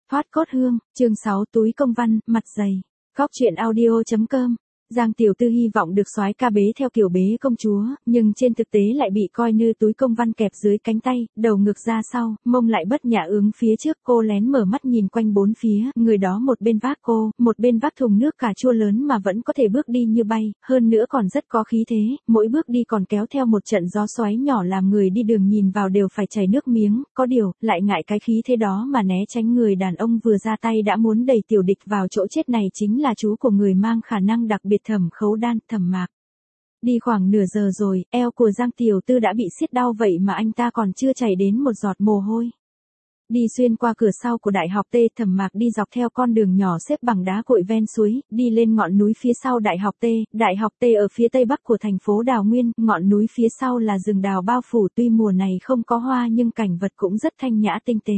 Thoát cốt hương, chương 6 túi công văn, mặt dày. Góc truyện audio.com. Giang tiểu tư hy vọng được soái ca bế theo kiểu bế công chúa, nhưng trên thực tế lại bị coi như túi công văn kẹp dưới cánh tay, đầu ngược ra sau, mông lại bất nhã hướng phía trước. Cô lén mở mắt nhìn quanh bốn phía, người đó một bên vác cô, một bên vác thùng nước cà chua lớn mà vẫn có thể bước đi như bay, hơn nữa còn rất có khí thế, mỗi bước đi còn kéo theo một trận gió xoáy nhỏ làm người đi đường nhìn vào đều phải chảy nước miếng, có điều, lại ngại cái khí thế đó mà né tránh người đàn ông vừa ra tay đã muốn đẩy tiểu địch vào chỗ chết này chính là chú của người mang khả năng đặc biệt Thẩm Khấu Đan, Thẩm Mạc. Đi khoảng nửa giờ rồi, eo của Giang tiểu tư đã bị siết đau vậy mà anh ta còn chưa chảy đến một giọt mồ hôi. Đi xuyên qua cửa sau của Đại học T, Thẩm Mạc đi dọc theo con đường nhỏ xếp bằng đá cội ven suối, đi lên ngọn núi phía sau Đại học T. Đại học T ở phía tây bắc của thành phố Đào Nguyên, ngọn núi phía sau là rừng đào bao phủ, tuy mùa này không có hoa nhưng cảnh vật cũng rất thanh nhã tinh tế.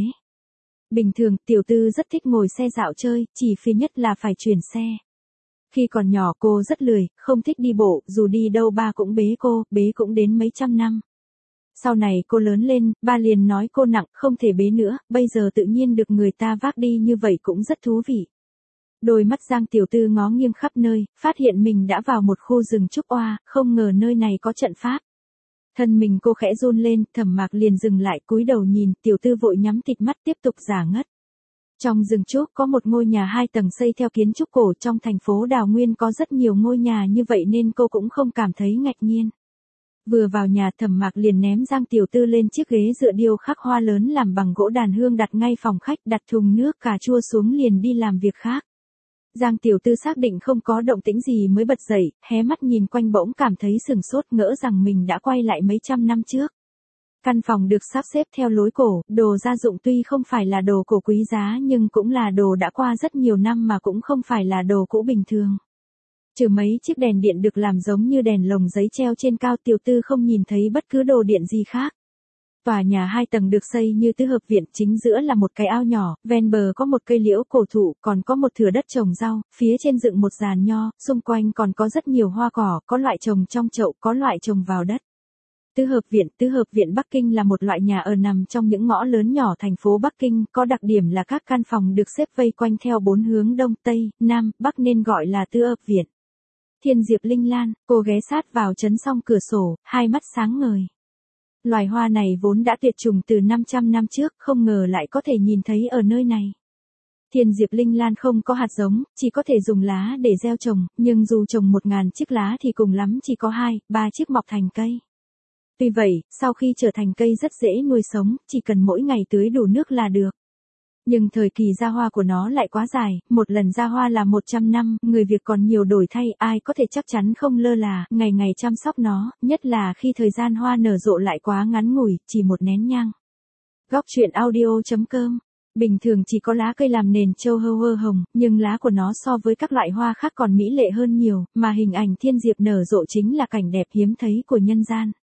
Bình thường, tiểu tư rất thích ngồi xe dạo chơi, chỉ phiền nhất là phải chuyển xe. Khi còn nhỏ cô rất lười, không thích đi bộ, dù đi đâu ba cũng bế cũng đến mấy trăm năm. Sau này cô lớn lên, ba liền nói cô nặng, không thể bế nữa, bây giờ tự nhiên được người ta vác đi như vậy cũng rất thú vị. Đôi mắt Giang tiểu tư ngó nghiêng khắp nơi, phát hiện mình đã vào một khu rừng trúc oa, không ngờ nơi này có trận pháp. Thân mình cô khẽ run lên, Thẩm Mạc liền dừng lại cúi đầu nhìn, tiểu tư vội nhắm tịt mắt tiếp tục giả ngất. Trong rừng trúc có một ngôi nhà 2 tầng xây theo kiến trúc cổ, trong thành phố Đào Nguyên có rất nhiều ngôi nhà như vậy nên cô cũng không cảm thấy ngạc nhiên. Vừa vào nhà, Thẩm Mạc liền ném Giang tiểu tư lên chiếc ghế dựa điêu khắc hoa lớn làm bằng gỗ đàn hương đặt ngay phòng khách, đặt thùng nước cà chua xuống liền đi làm việc khác. Giang tiểu tư xác định không có động tĩnh gì mới bật dậy, hé mắt nhìn quanh bỗng cảm thấy sửng sốt, ngỡ rằng mình đã quay lại mấy trăm năm trước. Căn phòng được sắp xếp theo lối cổ, đồ gia dụng tuy không phải là đồ cổ quý giá nhưng cũng là đồ đã qua rất nhiều năm mà cũng không phải là đồ cũ bình thường. Trừ mấy chiếc đèn điện được làm giống như đèn lồng giấy treo trên cao, tiểu tư không nhìn thấy bất cứ đồ điện gì khác. Tòa nhà 2 tầng được xây như tứ hợp viện, chính giữa là một cái ao nhỏ, ven bờ có một cây liễu cổ thụ, còn có một thửa đất trồng rau, phía trên dựng một giàn nho, xung quanh còn có rất nhiều hoa cỏ, có loại trồng trong chậu, có loại trồng vào đất. Tứ hợp viện Bắc Kinh là một loại nhà ở nằm trong những ngõ lớn nhỏ thành phố Bắc Kinh, có đặc điểm là các căn phòng được xếp vây quanh theo 4 hướng đông, tây, nam, bắc nên gọi là tứ hợp viện. Thiên Diệp Linh Lan, cô ghé sát vào chắn song cửa sổ, hai mắt sáng ngời. Loài hoa này vốn đã tuyệt chủng từ 500 năm trước, không ngờ lại có thể nhìn thấy ở nơi này. Thiên Diệp Linh Lan không có hạt giống, chỉ có thể dùng lá để gieo trồng, nhưng dù trồng 1000 chiếc lá thì cùng lắm chỉ có 2-3 chiếc mọc thành cây. Tuy vậy, sau khi trở thành cây rất dễ nuôi sống, chỉ cần mỗi ngày tưới đủ nước là được. Nhưng thời kỳ ra hoa của nó lại quá dài, một lần ra hoa là 100 năm, người việc còn nhiều đổi thay, ai có thể chắc chắn không lơ là, ngày ngày chăm sóc nó, nhất là khi thời gian hoa nở rộ lại quá ngắn ngủi, chỉ một nén nhang. Góc truyện audio.com. Bình thường chỉ có lá cây làm nền châu hơ hồng, nhưng lá của nó so với các loại hoa khác còn mỹ lệ hơn nhiều, mà hình ảnh thiên diệp nở rộ chính là cảnh đẹp hiếm thấy của nhân gian.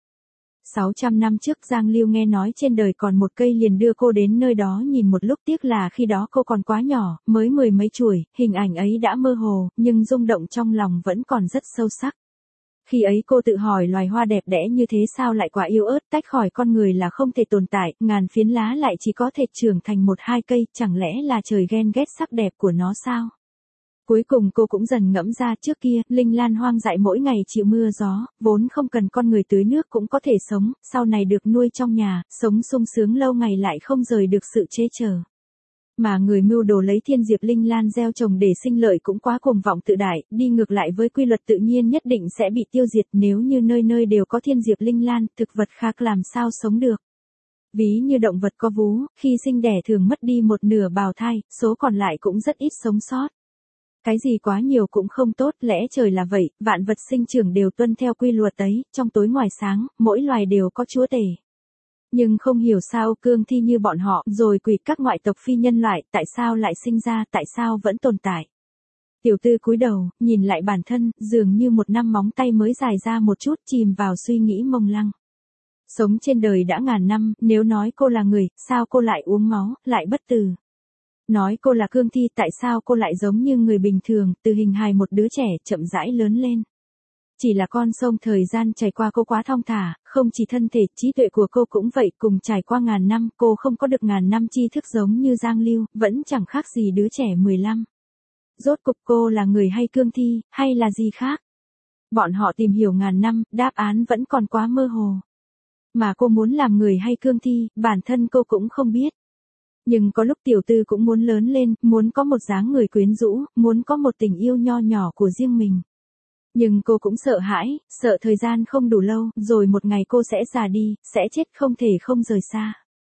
600 năm trước Giang Lưu nghe nói trên đời còn một cây liền đưa cô đến nơi đó nhìn một lúc, tiếc là khi đó cô còn quá nhỏ, mới 10 mấy tuổi, hình ảnh ấy đã mơ hồ, nhưng rung động trong lòng vẫn còn rất sâu sắc. Khi ấy cô tự hỏi loài hoa đẹp đẽ như thế sao lại quá yếu ớt, tách khỏi con người là không thể tồn tại, ngàn phiến lá lại chỉ có thể trưởng thành 1-2 cây, chẳng lẽ là trời ghen ghét sắc đẹp của nó sao? Cuối cùng cô cũng dần ngẫm ra, trước kia, Linh Lan hoang dại mỗi ngày chịu mưa gió, vốn không cần con người tưới nước cũng có thể sống, sau này được nuôi trong nhà, sống sung sướng lâu ngày lại không rời được sự che chở. Mà người mưu đồ lấy thiên diệp Linh Lan gieo trồng để sinh lợi cũng quá cuồng vọng tự đại, đi ngược lại với quy luật tự nhiên nhất định sẽ bị tiêu diệt, nếu như nơi nơi đều có thiên diệp Linh Lan, thực vật khác làm sao sống được. Ví như động vật có vú, khi sinh đẻ thường mất đi một nửa bào thai, số còn lại cũng rất ít sống sót. Cái gì quá nhiều cũng không tốt, lẽ trời là vậy, vạn vật sinh trưởng đều tuân theo quy luật ấy, trong tối ngoài sáng, mỗi loài đều có chúa tể. Nhưng không hiểu sao cương thi như bọn họ, rồi quỷ các ngoại tộc phi nhân loại, tại sao lại sinh ra, tại sao vẫn tồn tại. Tiểu tư cúi đầu, nhìn lại bản thân, dường như một năm móng tay mới dài ra một chút, chìm vào suy nghĩ mông lung. Sống trên đời đã ngàn năm, nếu nói cô là người, sao cô lại uống máu, lại bất tử. Nói cô là cương thi, tại sao cô lại giống như người bình thường, từ hình hài một đứa trẻ chậm rãi lớn lên. Chỉ là con sông thời gian trải qua cô quá thong thả, không chỉ thân thể, trí tuệ của cô cũng vậy, cùng trải qua ngàn năm, cô không có được ngàn năm tri thức giống như Giang Lưu, vẫn chẳng khác gì đứa trẻ 15. Rốt cục cô là người hay cương thi, hay là gì khác? Bọn họ tìm hiểu ngàn năm, đáp án vẫn còn quá mơ hồ. Mà cô muốn làm người hay cương thi, bản thân cô cũng không biết. Nhưng có lúc tiểu tư cũng muốn lớn lên, muốn có một dáng người quyến rũ, muốn có một tình yêu nho nhỏ của riêng mình. Nhưng cô cũng sợ hãi, sợ thời gian không đủ lâu, rồi một ngày cô sẽ già đi, sẽ chết không thể không rời xa.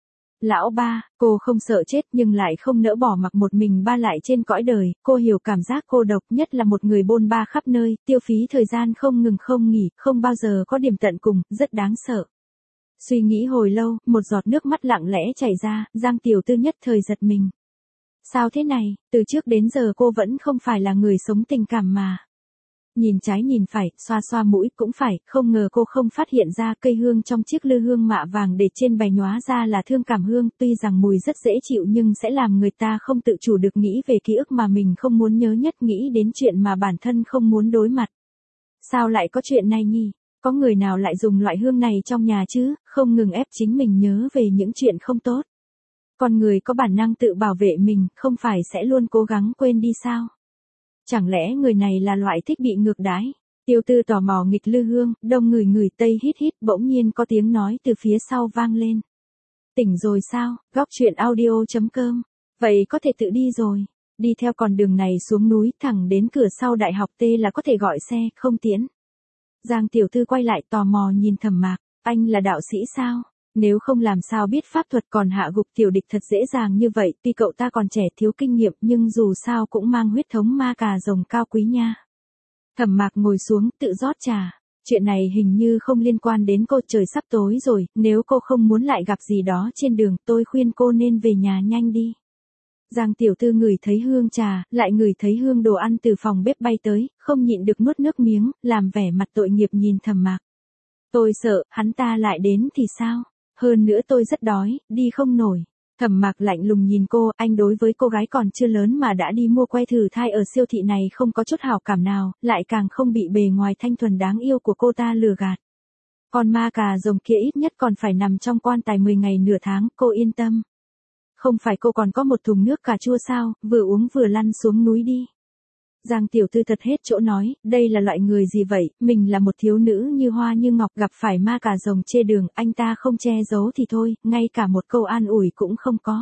Lão ba, cô không sợ chết nhưng lại không nỡ bỏ mặc một mình ba lại trên cõi đời, cô hiểu cảm giác cô độc, nhất là một người bôn ba khắp nơi, tiêu phí thời gian không ngừng không nghỉ, không bao giờ có điểm tận cùng, rất đáng sợ. Suy nghĩ hồi lâu, một giọt nước mắt lặng lẽ chảy ra, Giang tiểu tư nhất thời giật mình. Sao thế này, từ trước đến giờ cô vẫn không phải là người sống tình cảm mà. Nhìn trái nhìn phải, xoa xoa mũi cũng phải, không ngờ cô không phát hiện ra cây hương trong chiếc lư hương mạ vàng để trên bày nhóa ra là thương cảm hương, tuy rằng mùi rất dễ chịu nhưng sẽ làm người ta không tự chủ được nghĩ về ký ức mà mình không muốn nhớ nhất, nghĩ đến chuyện mà bản thân không muốn đối mặt. Sao lại có chuyện này nhỉ? Có người nào lại dùng loại hương này trong nhà chứ, không ngừng ép chính mình nhớ về những chuyện không tốt. Con người có bản năng tự bảo vệ mình, không phải sẽ luôn cố gắng quên đi sao? Chẳng lẽ người này là loại thích bị ngược đãi? Tiêu tư tò mò nghịch lư hương, đông người người tây hít hít, bỗng nhiên có tiếng nói từ phía sau vang lên. Tỉnh rồi sao? Góc truyện audio.com. Vậy có thể tự đi rồi. Đi theo con đường này xuống núi thẳng đến cửa sau đại học T là có thể gọi xe, không tiễn. Giang tiểu tư quay lại tò mò nhìn Thẩm Mạc, anh là đạo sĩ sao? Nếu không làm sao biết pháp thuật còn hạ gục tiểu địch thật dễ dàng như vậy, tuy cậu ta còn trẻ thiếu kinh nghiệm nhưng dù sao cũng mang huyết thống ma cà rồng cao quý nha. Thẩm Mạc ngồi xuống, tự rót trà. Chuyện này hình như không liên quan đến cô, trời sắp tối rồi, nếu cô không muốn lại gặp gì đó trên đường, tôi khuyên cô nên về nhà nhanh đi. Giang tiểu tư ngửi thấy hương trà, lại ngửi thấy hương đồ ăn từ phòng bếp bay tới, không nhịn được nuốt nước miếng, làm vẻ mặt tội nghiệp nhìn Thẩm Mạc. Tôi sợ, hắn ta lại đến thì sao? Hơn nữa tôi rất đói, đi không nổi. Thẩm Mạc lạnh lùng nhìn cô, anh đối với cô gái còn chưa lớn mà đã đi mua que thử thai ở siêu thị này không có chút hảo cảm nào, lại càng không bị bề ngoài thanh thuần đáng yêu của cô ta lừa gạt. Con ma cà rồng kia ít nhất còn phải nằm trong quan tài 10 ngày nửa tháng, cô yên tâm. Không phải cô còn có một thùng nước cà chua sao, vừa uống vừa lăn xuống núi đi. Giang tiểu tư thật hết chỗ nói, đây là loại người gì vậy, mình là một thiếu nữ như hoa như ngọc gặp phải ma cà rồng chê đường, anh ta không che giấu thì thôi, ngay cả một câu an ủi cũng không có.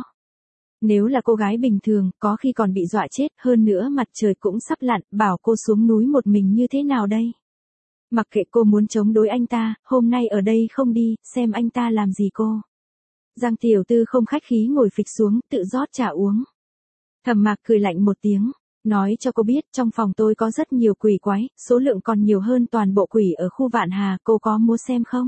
Nếu là cô gái bình thường, có khi còn bị dọa chết, hơn nữa mặt trời cũng sắp lặn, bảo cô xuống núi một mình như thế nào đây? Mặc kệ cô muốn chống đối anh ta, hôm nay ở đây không đi, xem anh ta làm gì cô. Giang tiểu tư không khách khí ngồi phịch xuống, tự rót trà uống. Thẩm Mạc cười lạnh một tiếng. Nói cho cô biết, trong phòng tôi có rất nhiều quỷ quái, số lượng còn nhiều hơn toàn bộ quỷ ở khu Vạn Hà, cô có muốn xem không?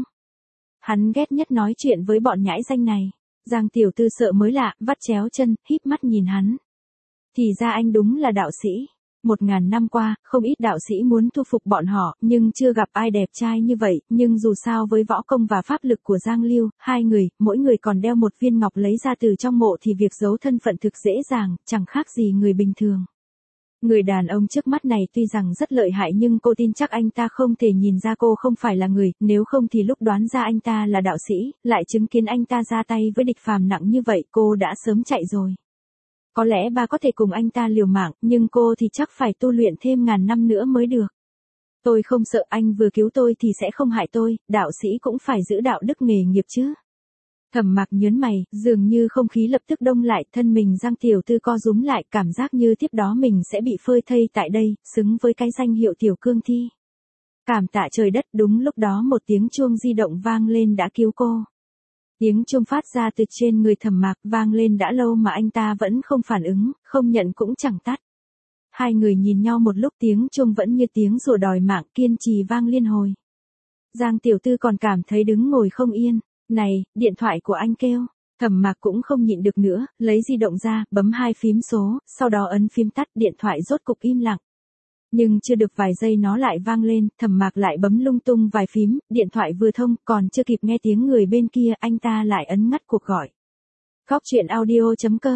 Hắn ghét nhất nói chuyện với bọn nhãi danh này. Giang tiểu tư sợ mới lạ, vắt chéo chân, híp mắt nhìn hắn. Thì ra anh đúng là đạo sĩ. 1000 năm qua, không ít đạo sĩ muốn thu phục bọn họ, nhưng chưa gặp ai đẹp trai như vậy, nhưng dù sao với võ công và pháp lực của Giang Lưu, hai người, mỗi người còn đeo một viên ngọc lấy ra từ trong mộ thì việc giấu thân phận thực dễ dàng, chẳng khác gì người bình thường. Người đàn ông trước mắt này tuy rằng rất lợi hại nhưng cô tin chắc anh ta không thể nhìn ra cô không phải là người, nếu không thì lúc đoán ra anh ta là đạo sĩ, lại chứng kiến anh ta ra tay với địch phàm nặng như vậy cô đã sớm chạy rồi. Có lẽ bà có thể cùng anh ta liều mạng, nhưng cô thì chắc phải tu luyện thêm 1000 năm nữa mới được. Tôi không sợ, anh vừa cứu tôi thì sẽ không hại tôi, đạo sĩ cũng phải giữ đạo đức nghề nghiệp chứ. Thẩm Mạc nhớn mày, dường như không khí lập tức đông lại, thân mình Giang tiểu tư co rúm lại, cảm giác như tiếp đó mình sẽ bị phơi thây tại đây, xứng với cái danh hiệu tiểu cương thi. Cảm tạ trời đất, đúng lúc đó một tiếng chuông di động vang lên đã cứu cô. Tiếng chuông phát ra từ trên người Thẩm Mạc, vang lên đã lâu mà anh ta vẫn không phản ứng, không nhận cũng chẳng tắt. Hai người nhìn nhau một lúc, tiếng chuông vẫn như tiếng rủa đòi mạng, kiên trì vang liên hồi. Giang tiểu tư còn cảm thấy đứng ngồi không yên. Này, điện thoại của anh kêu. Thẩm Mạc cũng không nhịn được nữa, lấy di động ra, bấm 2 phím số, sau đó ấn phím tắt, điện thoại rốt cục im lặng. Nhưng chưa được vài giây nó lại vang lên, Thẩm Mạc lại bấm lung tung vài phím, điện thoại vừa thông, còn chưa kịp nghe tiếng người bên kia, anh ta lại ấn ngắt cuộc gọi. Góc truyện audio.com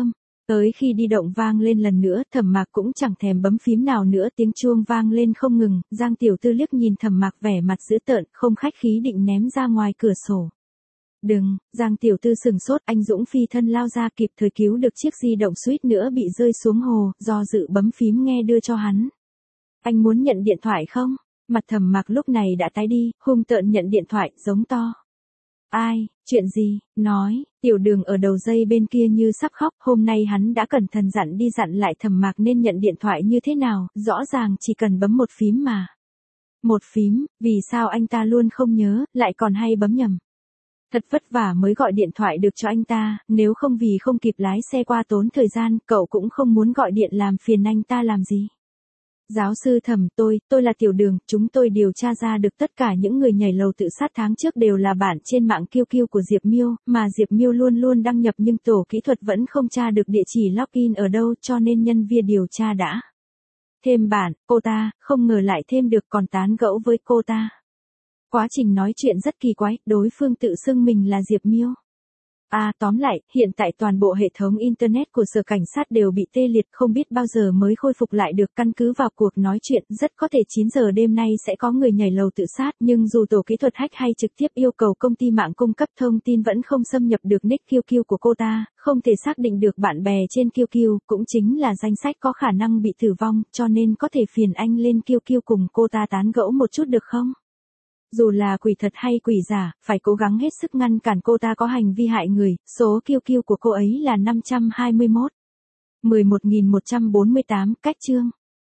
Tới khi di động vang lên lần nữa, Thẩm Mạc cũng chẳng thèm bấm phím nào nữa, tiếng chuông vang lên không ngừng, Giang tiểu thư liếc nhìn Thẩm Mạc vẻ mặt dữ tợn, không khách khí định ném ra ngoài cửa sổ. Đừng, Giang tiểu thư sừng sốt, anh dũng phi thân lao ra kịp thời cứu được chiếc di động suýt nữa bị rơi xuống hồ, do dự bấm phím nghe đưa cho hắn. Anh muốn nhận điện thoại không? Mặt Thẩm Mạc lúc này đã tái đi, hung tợn nhận điện thoại, giống to. Ai, chuyện gì, nói, Tiểu Đường ở đầu dây bên kia như sắp khóc, hôm nay hắn đã cẩn thận dặn đi dặn lại Thẩm Mạc nên nhận điện thoại như thế nào, rõ ràng chỉ cần bấm một phím mà. Một phím, vì sao anh ta luôn không nhớ, lại còn hay bấm nhầm. Thật vất vả mới gọi điện thoại được cho anh ta, nếu không vì không kịp lái xe qua tốn thời gian, cậu cũng không muốn gọi điện làm phiền anh ta làm gì. Giáo sư Thẩm, tôi là Tiểu Đường, chúng tôi điều tra ra được tất cả những người nhảy lầu tự sát tháng trước đều là bạn trên mạng QQ của Diệp Miêu, mà Diệp Miêu luôn luôn đăng nhập nhưng tổ kỹ thuật vẫn không tra được địa chỉ login ở đâu cho nên nhân viên điều tra đã thêm bạn, cô ta, không ngờ lại thêm được còn tán gẫu với cô ta. Quá trình nói chuyện rất kỳ quái, đối phương tự xưng mình là Diệp Miêu. Tóm lại, hiện tại toàn bộ hệ thống Internet của sở cảnh sát đều bị tê liệt không biết bao giờ mới khôi phục lại được căn cứ vào cuộc nói chuyện, rất có thể 9 giờ đêm nay sẽ có người nhảy lầu tự sát nhưng dù tổ kỹ thuật hack hay trực tiếp yêu cầu công ty mạng cung cấp thông tin vẫn không xâm nhập được nick QQ của cô ta, không thể xác định được bạn bè trên QQ, cũng chính là danh sách có khả năng bị tử vong, cho nên có thể phiền anh lên QQ cùng cô ta tán gẫu một chút được không? Dù là quỷ thật hay quỷ giả, phải cố gắng hết sức ngăn cản cô ta có hành vi hại người, số QQ của cô ấy là 521. 11.148, cách chương.